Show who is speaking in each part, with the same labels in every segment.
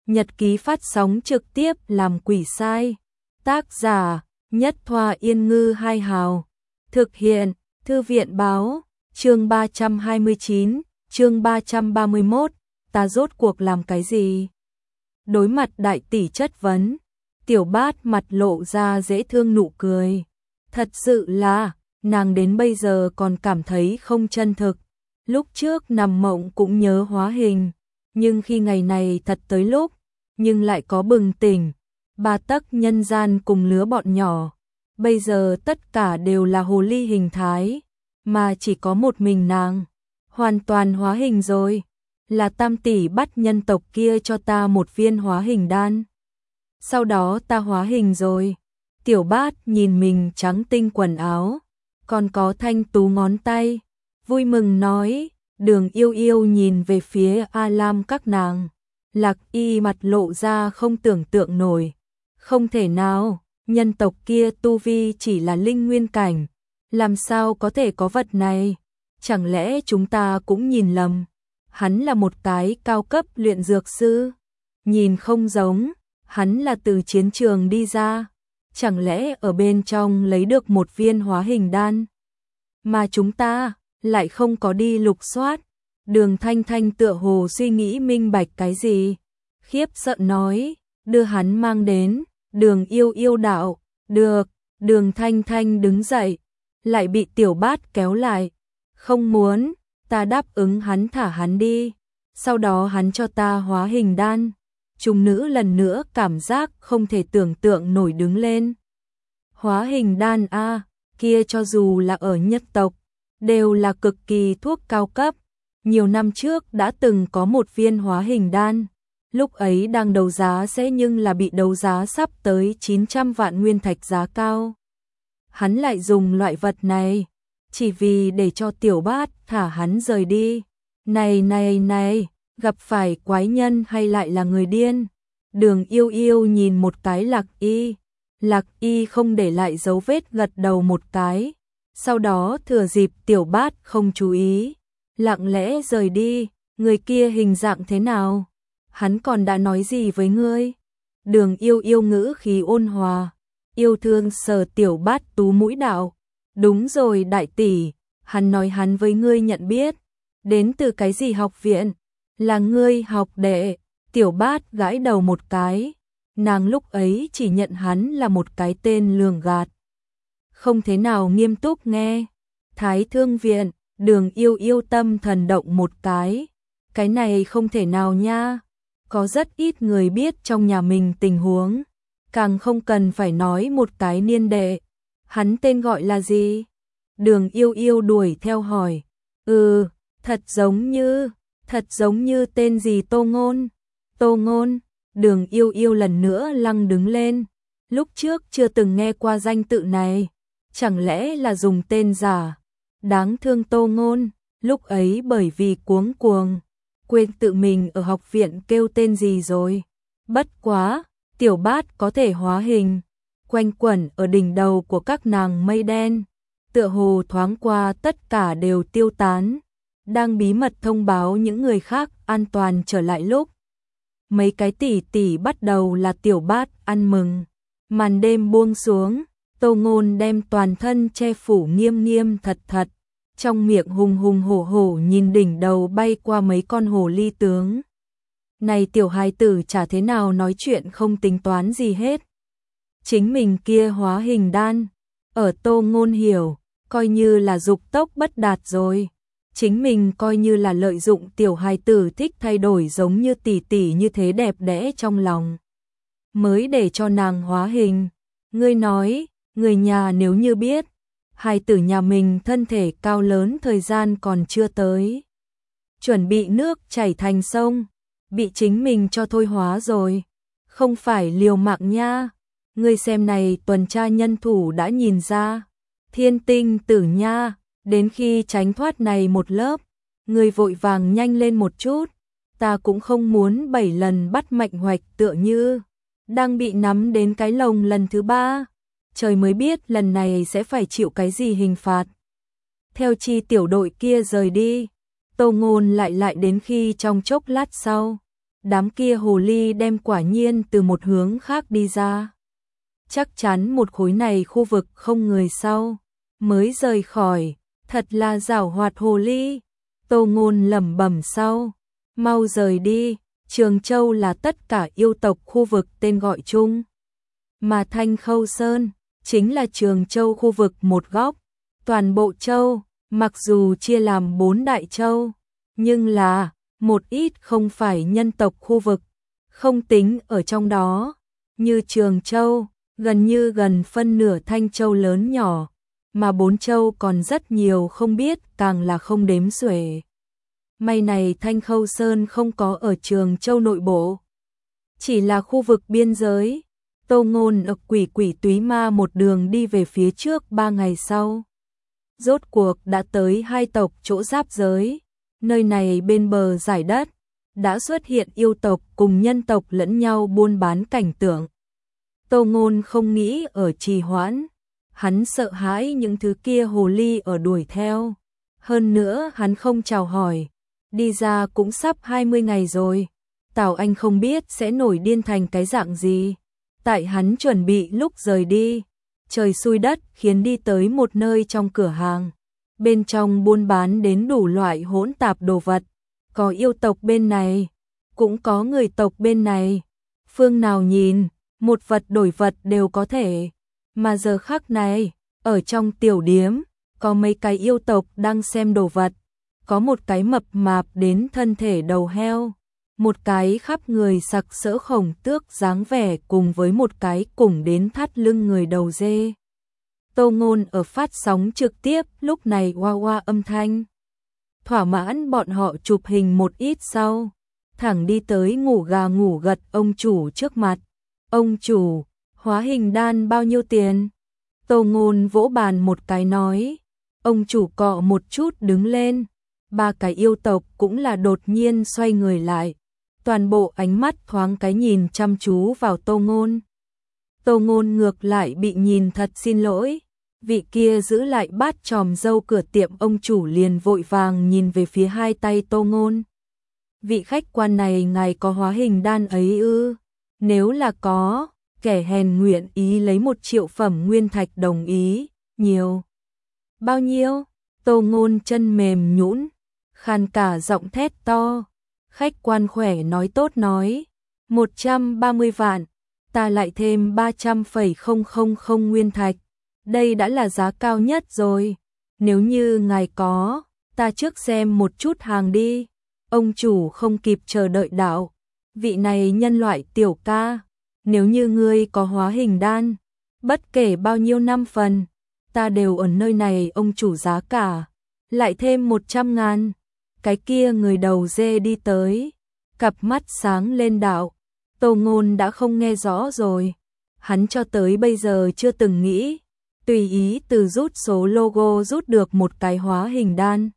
Speaker 1: nhật ký phát sóng trực tiếp làm quỷ sai. Tác giả Nhất Thoa Yên Ngư Hai Hào. Thực hiện Thư viện Báo. Chương 329, chương 331, ta rốt cuộc làm cái gì? Đối mặt đại tỷ chất vấn, Tiểu Bát mặt lộ ra dễ thương nụ cười. Thật sự là, nàng đến bây giờ còn cảm thấy không chân thực. Lúc trước nằm mộng cũng nhớ hóa hình, nhưng khi ngày này thật tới lúc, nhưng lại có bừng tỉnh. Ba tấc nhân gian cùng lứa bọn nhỏ, bây giờ tất cả đều là hồ ly hình thái, mà chỉ có một mình nàng hoàn toàn hóa hình rồi. Là Tam tỷ bắt nhân tộc kia cho ta một viên hóa hình đan, sau đó ta hóa hình rồi. Tiểu Bát nhìn mình trắng tinh quần áo, còn có thanh tú ngón tay, vui mừng nói. Đường Yêu Yêu nhìn về phía A Lam các nàng, Lạc Y mặt lộ ra không tưởng tượng nổi. Không thể nào, nhân tộc kia tu vi chỉ là linh nguyên cảnh, làm sao có thể có vật này? Chẳng lẽ chúng ta cũng nhìn lầm? Hắn là một cái cao cấp luyện dược sư, nhìn không giống, hắn là từ chiến trường đi ra, chẳng lẽ ở bên trong lấy được một viên hóa hình đan, mà chúng ta lại không có đi lục soát. Đường Thanh Thanh tựa hồ suy nghĩ minh bạch cái gì, khiếp sợ nói, đưa hắn mang đến. Đường Yêu Yêu đạo, được. Đường Thanh Thanh đứng dậy, lại bị Tiểu Bát kéo lại. Không muốn, ta đáp ứng hắn thả hắn đi, sau đó hắn cho ta hóa hình đan. Chúng nữ lần nữa cảm giác không thể tưởng tượng nổi đứng lên. Hóa hình đan a, kia cho dù là ở nhất tộc, đều là cực kỳ thuốc cao cấp. Nhiều năm trước đã từng có một viên hóa hình đan, lúc ấy đang đấu giá sẽ nhưng là bị đấu giá sắp tới 900 vạn nguyên thạch giá cao. Hắn lại dùng loại vật này, chỉ vì để cho Tiểu Bát thả hắn rời đi. Này, gặp phải quái nhân hay lại là người điên? Đường Yêu Yêu nhìn một cái Lạc Y. Lạc Y không để lại dấu vết gật đầu một cái, sau đó thừa dịp Tiểu Bát không chú ý, lặng lẽ rời đi. Người kia hình dạng thế nào? Hắn còn đã nói gì với ngươi? Đường Yêu Yêu ngữ khí ôn hòa, yêu thương sờ Tiểu Bát tú mũi đạo. Đúng rồi đại tỷ, hắn nói hắn với ngươi nhận biết. Đến từ cái gì học viện? Là ngươi học đệ. Tiểu Bát gãi đầu một cái, nàng lúc ấy chỉ nhận hắn là một cái tên lường gạt, không thế nào nghiêm túc nghe. Thái Thương viện. Đường Yêu Yêu tâm thần động một cái này không thể nào nha, có rất ít người biết trong nhà mình tình huống, càng không cần phải nói một cái niên đệ. Hắn tên gọi là gì? Đường Yêu Yêu đuổi theo hỏi. Thật giống như tên gì? Tô Ngôn. Tô Ngôn. Đường Yêu Yêu lần nữa lăng đứng lên, lúc trước chưa từng nghe qua danh tự này, chẳng lẽ là dùng tên giả? Đáng thương Tô Ngôn, lúc ấy bởi vì cuống cuồng, quên tự mình ở học viện kêu tên gì rồi. Bất quá, Tiểu Bát có thể hóa hình, quanh quẩn ở đỉnh đầu của các nàng mây đen, tựa hồ thoáng qua tất cả đều tiêu tán, đang bí mật thông báo những người khác an toàn trở lại lúc. Mấy cái tỷ tỷ bắt đầu là Tiểu Bát ăn mừng. Màn đêm buông xuống, Tô Ngôn đem toàn thân che phủ nghiêm nghiêm thật, trong miệng hùng hùng hổ hổ nhìn đỉnh đầu bay qua mấy con hồ ly tướng. Này tiểu hài tử chả thế nào nói chuyện không tính toán gì hết. Chính mình kia hóa hình đan, ở Tô Ngôn hiểu, coi như là dục tốc bất đạt rồi. Chính mình coi như là lợi dụng tiểu hài tử thích thay đổi giống như tỷ tỷ như thế đẹp đẽ trong lòng, mới để cho nàng hóa hình. Ngươi nói, người nhà nếu như biết, hài tử nhà mình thân thể cao lớn thời gian còn chưa tới, chuẩn bị nước chảy thành sông, bị chính mình cho thôi hóa rồi, không phải liều mạng nha. Ngươi xem này tuần tra nhân thủ đã nhìn ra, Thiên Tinh tử nha, đến khi tránh thoát này một lớp, ngươi vội vàng nhanh lên một chút, ta cũng không muốn 7 lần bắt mệnh hoạch tựa như đang bị nắm đến cái lồng lần thứ 3. Trời mới biết lần này sẽ phải chịu cái gì hình phạt. Theo chi tiểu đội kia rời đi, Tô Ngôn lại đến khi trong chốc lát sau, đám kia hồ ly đem quả nhiên từ một hướng khác đi ra. Chắc chắn một khối này khu vực không người sau, mới rời khỏi, thật là giảo hoạt hồ ly. Tô Ngôn lẩm bẩm sau, mau rời đi, Trường Châu là tất cả yêu tộc khu vực tên gọi chung. Mà Thanh Khâu Sơn, chính là Trường Châu khu vực một góc, toàn bộ châu, mặc dù chia làm 4 đại châu, nhưng là một ít không phải nhân tộc khu vực, không tính ở trong đó, như Trường Châu, gần như gần phân nửa Thanh Châu lớn nhỏ, mà 4 châu còn rất nhiều không biết, càng là không đếm xuể. May này Thanh Khâu Sơn không có ở Trường Châu nội bộ, chỉ là khu vực biên giới. Tô Ngôn ở quỷ túy ma một đường đi về phía trước 3 ngày sau. Rốt cuộc đã tới hai tộc chỗ giáp giới, nơi này bên bờ dải đất, đã xuất hiện yêu tộc cùng nhân tộc lẫn nhau buôn bán cảnh tượng. Tô Ngôn không nghĩ ở trì hoãn, hắn sợ hãi những thứ kia hồ ly ở đuổi theo. Hơn nữa hắn không chào hỏi, đi ra cũng sắp 20 ngày rồi. Tào Anh không biết sẽ nổi điên thành cái dạng gì. Tại hắn chuẩn bị lúc rời đi, trời xui đất khiến đi tới một nơi trong cửa hàng. Bên trong buôn bán đến đủ loại hỗn tạp đồ vật, có yêu tộc bên này, cũng có người tộc bên này. Phương nào nhìn, một vật đổi vật đều có thể. Mà giờ khắc này, ở trong tiểu điếm, có mấy cái yêu tộc đang xem đồ vật. Có một cái mập mạp đến thân thể đầu heo, một cái khắp người sặc sỡ khổng tước dáng vẻ cùng với một cái cùng đến thắt lưng người đầu dê. Tô Ngôn ở phát sóng trực tiếp lúc này oa oa âm thanh. Thỏa mãn bọn họ chụp hình một ít sau, thẳng đi tới ngủ gà ngủ gật ông chủ trước mặt. Ông chủ, hóa hình đan bao nhiêu tiền? Tô Ngôn vỗ bàn một cái nói. Ông chủ cọ một chút đứng lên. Ba cái yêu tộc cũng là đột nhiên xoay người lại. Toàn bộ ánh mắt thoáng cái nhìn chăm chú vào Tô Ngôn. Tô Ngôn ngược lại bị nhìn thật xin lỗi. Vị kia giữ lại bát tròm dâu cửa tiệm ông chủ liền vội vàng nhìn về phía hai tay Tô Ngôn. Vị khách quan này ngài có hóa hình đan ấy ư? Nếu là có, kẻ hèn nguyện ý lấy 1 triệu phẩm nguyên thạch đồng ý, nhiều. Bao nhiêu? Tô Ngôn chân mềm nhũn, khàn cả giọng thét to. Khách quan khỏe nói tốt nói, 130 vạn, ta lại thêm 300,000 nguyên thạch. Đây đã là giá cao nhất rồi. Nếu như ngài có, ta trước xem một chút hàng đi. Ông chủ không kịp chờ đợi đạo. Vị này nhân loại tiểu ca, nếu như ngươi có hóa hình đan, bất kể bao nhiêu năm phần, ta đều ở nơi này. Ông chủ giá cả, lại thêm 100.000. Cái kia người đầu dê đi tới, cặp mắt sáng lên đạo. Tô Ngôn đã không nghe rõ rồi. Hắn cho tới bây giờ chưa từng nghĩ tùy ý từ rút số logo rút được một cái hóa hình đan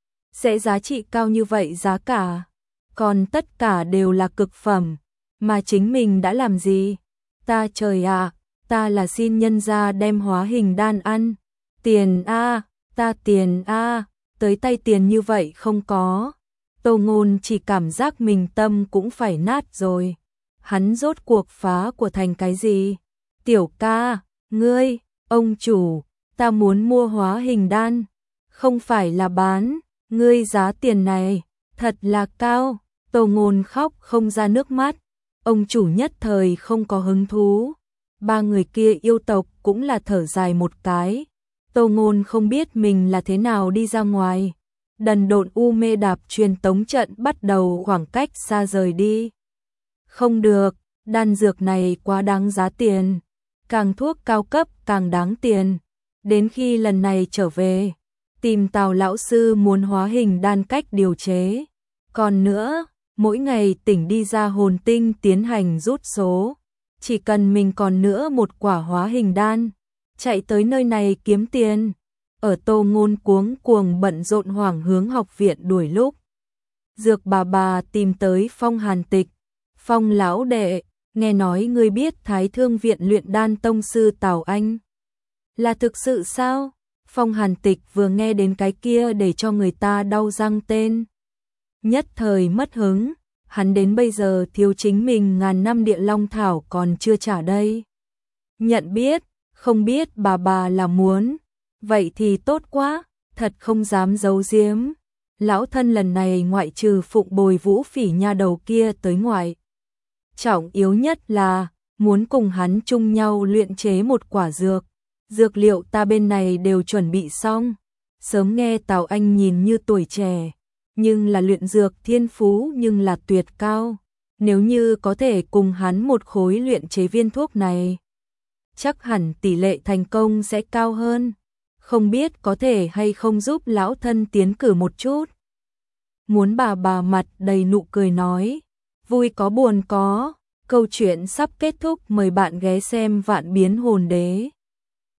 Speaker 1: sẽ giá trị cao như vậy giá cả. Còn tất cả đều là cực phẩm. Mà chính mình đã làm gì? Ta trời ạ, ta là xin nhân gia đem hóa hình đan ăn. Tiền a, ta tiền a, tới tay tiền như vậy không có. Tô Ngôn chỉ cảm giác mình tâm cũng phải nát rồi. Hắn rốt cuộc phá của thành cái gì? Tiểu ca, ngươi, ông chủ, ta muốn mua hóa hình đan, không phải là bán, ngươi giá tiền này, thật là cao. Tô Ngôn khóc không ra nước mắt, ông chủ nhất thời không có hứng thú. Ba người kia yêu tộc cũng là thở dài một cái. Tô Ngôn không biết mình là thế nào đi ra ngoài. Đần độn u mê đạp truyền tống trận bắt đầu khoảng cách xa rời đi. Không được, đan dược này quá đáng giá tiền. Càng thuốc cao cấp càng đáng tiền. Đến khi lần này trở về, tìm Tào lão sư muốn hóa hình đan cách điều chế. Còn nữa, mỗi ngày tỉnh đi ra hồn tinh tiến hành rút số. Chỉ cần mình còn nữa một quả hóa hình đan, chạy tới nơi này kiếm tiền. Ở Tô Ngôn cuống cuồng bận rộn hoảng hướng học viện đuổi lúc. Dược bà tìm tới Phong Hàn Tịch. Phong lão đệ, nghe nói ngươi biết Thái Thương viện luyện đan tông sư Tào Anh. Là thực sự sao? Phong Hàn Tịch vừa nghe đến cái kia để cho người ta đau răng tên. Nhất thời mất hứng, hắn đến bây giờ thiếu chính mình ngàn năm địa long thảo còn chưa trả đây. Nhận biết, không biết bà là muốn, vậy thì tốt quá, thật không dám giấu giếm. Lão thân lần này ngoại trừ phụng bồi Vũ Phỉ nha đầu kia tới ngoại. Trọng yếu nhất là muốn cùng hắn chung nhau luyện chế một quả dược. Dược liệu ta bên này đều chuẩn bị xong. Sớm nghe Tào Anh nhìn như tuổi trẻ, nhưng là luyện dược thiên phú nhưng là tuyệt cao. Nếu như có thể cùng hắn một khối luyện chế viên thuốc này, chắc hẳn tỷ lệ thành công sẽ cao hơn. Không biết có thể hay không giúp lão thân tiến cử một chút. Muốn bà mặt đầy nụ cười nói, vui có buồn có, câu chuyện sắp kết thúc, mời bạn ghé xem Vạn Biến Hồn Đế.